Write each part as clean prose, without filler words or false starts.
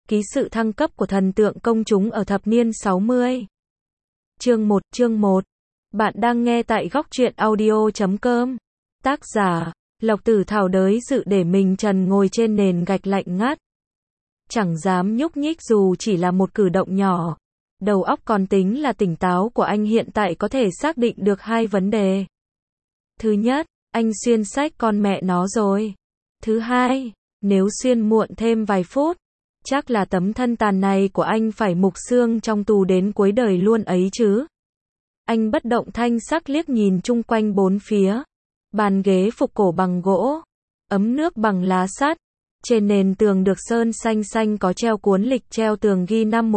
Ký sự thăng cấp của thần tượng công chúng ở thập niên 60. Chương 1. Bạn đang nghe tại góc truyện audio.com. Tác giả, Lộc Tử Thảo. Đới dự để mình trần ngồi trên nền gạch lạnh ngắt. Chẳng dám nhúc nhích dù chỉ là một cử động nhỏ. Đầu óc còn tính là tỉnh táo của anh hiện tại có thể xác định được hai vấn đề. Thứ nhất, anh xuyên sách con mẹ nó rồi. Thứ hai, nếu xuyên muộn thêm vài phút, chắc là tấm thân tàn này của anh phải mục xương trong tù đến cuối đời luôn ấy chứ. Anh bất động thanh sắc liếc nhìn chung quanh bốn phía. Bàn ghế phục cổ bằng gỗ, ấm nước bằng lá sắt. Trên nền tường được sơn xanh xanh có treo cuốn lịch treo tường ghi năm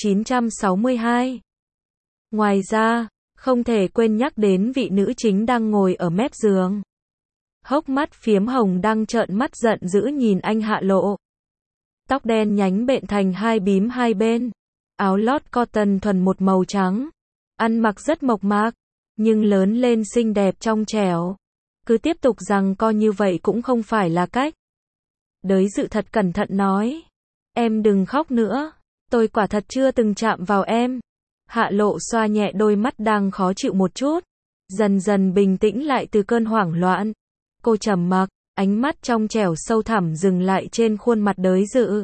1962. Ngoài ra, không thể quên nhắc đến vị nữ chính đang ngồi ở mép giường. Hốc mắt phiếm hồng đang trợn mắt giận dữ nhìn anh Hạ Lộ. Tóc đen nhánh bện thành hai bím hai bên. Áo lót cotton thuần một màu trắng. Ăn mặc rất mộc mạc, nhưng lớn lên xinh đẹp trong trẻo. Cứ tiếp tục rằng co như vậy cũng không phải là cách. Đới dự thật cẩn thận nói. Em đừng khóc nữa. Tôi quả thật chưa từng chạm vào em. Hạ Lộ xoa nhẹ đôi mắt đang khó chịu một chút. Dần dần bình tĩnh lại từ cơn hoảng loạn. Cô trầm mặc, ánh mắt trong trẻo sâu thẳm dừng lại trên khuôn mặt đới dự.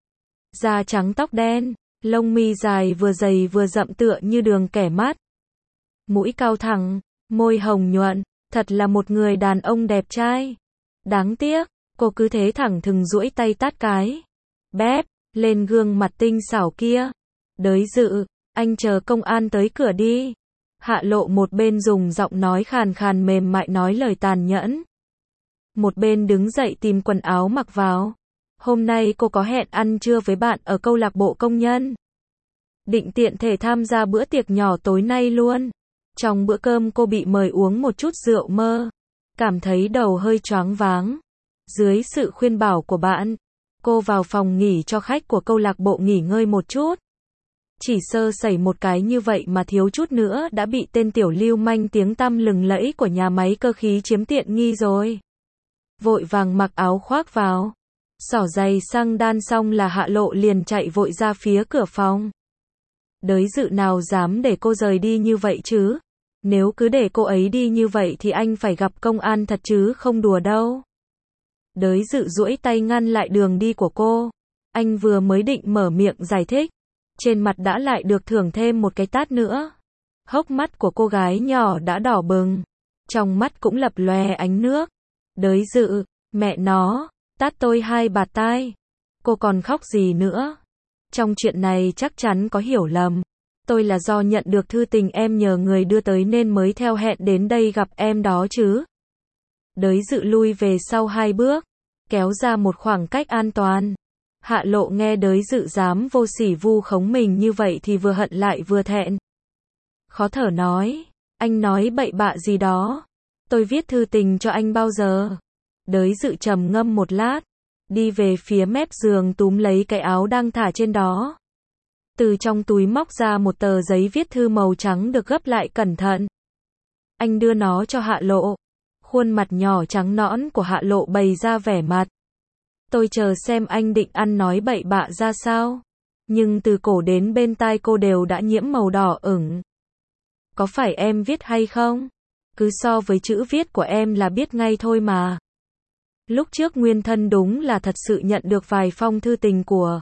Da trắng tóc đen, lông mi dài vừa dày vừa rậm tựa như đường kẻ mát. Mũi cao thẳng, môi hồng nhuận, thật là một người đàn ông đẹp trai. Đáng tiếc, cô cứ thế thẳng thừng duỗi tay tát cái. Bép, lên gương mặt tinh xảo kia. Đới dự, anh chờ công an tới cửa đi. Hạ Lộ một bên dùng giọng nói khàn khàn mềm mại nói lời tàn nhẫn. Một bên đứng dậy tìm quần áo mặc vào. Hôm nay cô có hẹn ăn trưa với bạn ở câu lạc bộ công nhân. Định tiện thể tham gia bữa tiệc nhỏ tối nay luôn. Trong bữa cơm cô bị mời uống một chút rượu mơ. Cảm thấy đầu hơi choáng váng. Dưới sự khuyên bảo của bạn, cô vào phòng nghỉ cho khách của câu lạc bộ nghỉ ngơi một chút. Chỉ sơ sẩy một cái như vậy mà thiếu chút nữa đã bị tên tiểu lưu manh tiếng tăm lừng lẫy của nhà máy cơ khí chiếm tiện nghi rồi. Vội vàng mặc áo khoác vào. Xỏ giày xăng đan xong là Hạ Lộ liền chạy vội ra phía cửa phòng. Đới dự nào dám để cô rời đi như vậy chứ? Nếu cứ để cô ấy đi như vậy thì anh phải gặp công an thật chứ không đùa đâu. Đới dự duỗi tay ngăn lại đường đi của cô. Anh vừa mới định mở miệng giải thích. Trên mặt đã lại được thưởng thêm một cái tát nữa. Hốc mắt của cô gái nhỏ đã đỏ bừng. Trong mắt cũng lập lòe ánh nước. Đới dự, mẹ nó, tát tôi hai bạt tai. Cô còn khóc gì nữa? Trong chuyện này chắc chắn có hiểu lầm. Tôi là do nhận được thư tình em nhờ người đưa tới nên mới theo hẹn đến đây gặp em đó chứ. Đới dự lui về sau hai bước, kéo ra một khoảng cách an toàn. Hạ Lộ nghe đới dự dám vô sỉ vu khống mình như vậy thì vừa hận lại vừa thẹn. Khó thở nói, anh nói bậy bạ gì đó. Tôi viết thư tình cho anh bao giờ? Đới dự trầm ngâm một lát, đi về phía mép giường túm lấy cái áo đang thả trên đó. Từ trong túi móc ra một tờ giấy viết thư màu trắng được gấp lại cẩn thận. Anh đưa nó cho Hạ Lộ. Khuôn mặt nhỏ trắng nõn của Hạ Lộ bày ra vẻ mặt. Tôi chờ xem anh định ăn nói bậy bạ ra sao. Nhưng từ cổ đến bên tai cô đều đã nhiễm màu đỏ ửng. Có phải em viết hay không? Cứ so với chữ viết của em là biết ngay thôi mà. Lúc trước Nguyên Thân đúng là thật sự nhận được vài phong thư tình của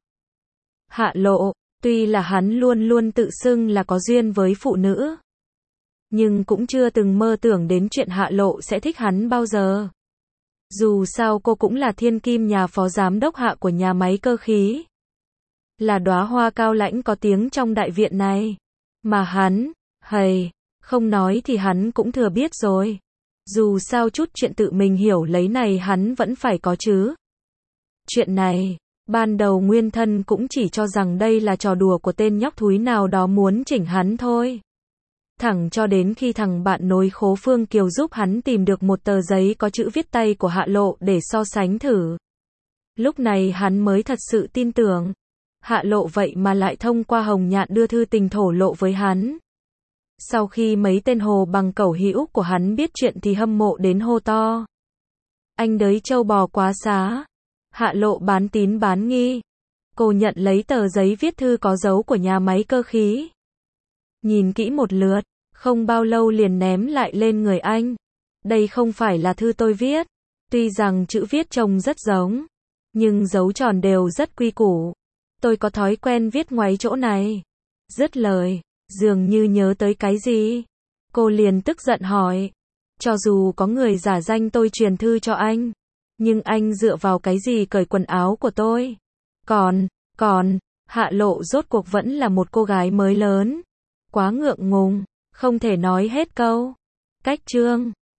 Hạ Lộ. Tuy là hắn luôn luôn tự xưng là có duyên với phụ nữ, nhưng cũng chưa từng mơ tưởng đến chuyện Hạ Lộ sẽ thích hắn bao giờ. Dù sao cô cũng là thiên kim nhà phó giám đốc Hạ của nhà máy cơ khí. Là đóa hoa cao lãnh có tiếng trong đại viện này. Mà hắn, không nói thì hắn cũng thừa biết rồi. Dù sao chút chuyện tự mình hiểu lấy này hắn vẫn phải có chứ. Chuyện này, ban đầu Nguyên Thân cũng chỉ cho rằng đây là trò đùa của tên nhóc thúi nào đó muốn chỉnh hắn thôi. Thẳng cho đến khi thằng bạn nối khố Phương Kiều giúp hắn tìm được một tờ giấy có chữ viết tay của Hạ Lộ để so sánh thử. Lúc này hắn mới thật sự tin tưởng. Hạ Lộ vậy mà lại thông qua Hồng Nhạn đưa thư tình thổ lộ với hắn. Sau khi mấy tên hồ bằng cẩu hữu của hắn biết chuyện thì hâm mộ đến hô to. Anh đới trâu bò quá xá. Hạ Lộ bán tín bán nghi. Cô nhận lấy tờ giấy viết thư có dấu của nhà máy cơ khí. Nhìn kỹ một lượt, không bao lâu liền ném lại lên người anh. Đây không phải là thư tôi viết. Tuy rằng chữ viết trông rất giống, nhưng dấu tròn đều rất quy củ. Tôi có thói quen viết ngoáy chỗ này. Dứt lời, dường như nhớ tới cái gì. Cô liền tức giận hỏi. Cho dù có người giả danh tôi truyền thư cho anh, nhưng anh dựa vào cái gì cởi quần áo của tôi? Còn, Hạ Lộ rốt cuộc vẫn là một cô gái mới lớn. Quá ngượng ngùng, không thể nói hết câu. Cách chương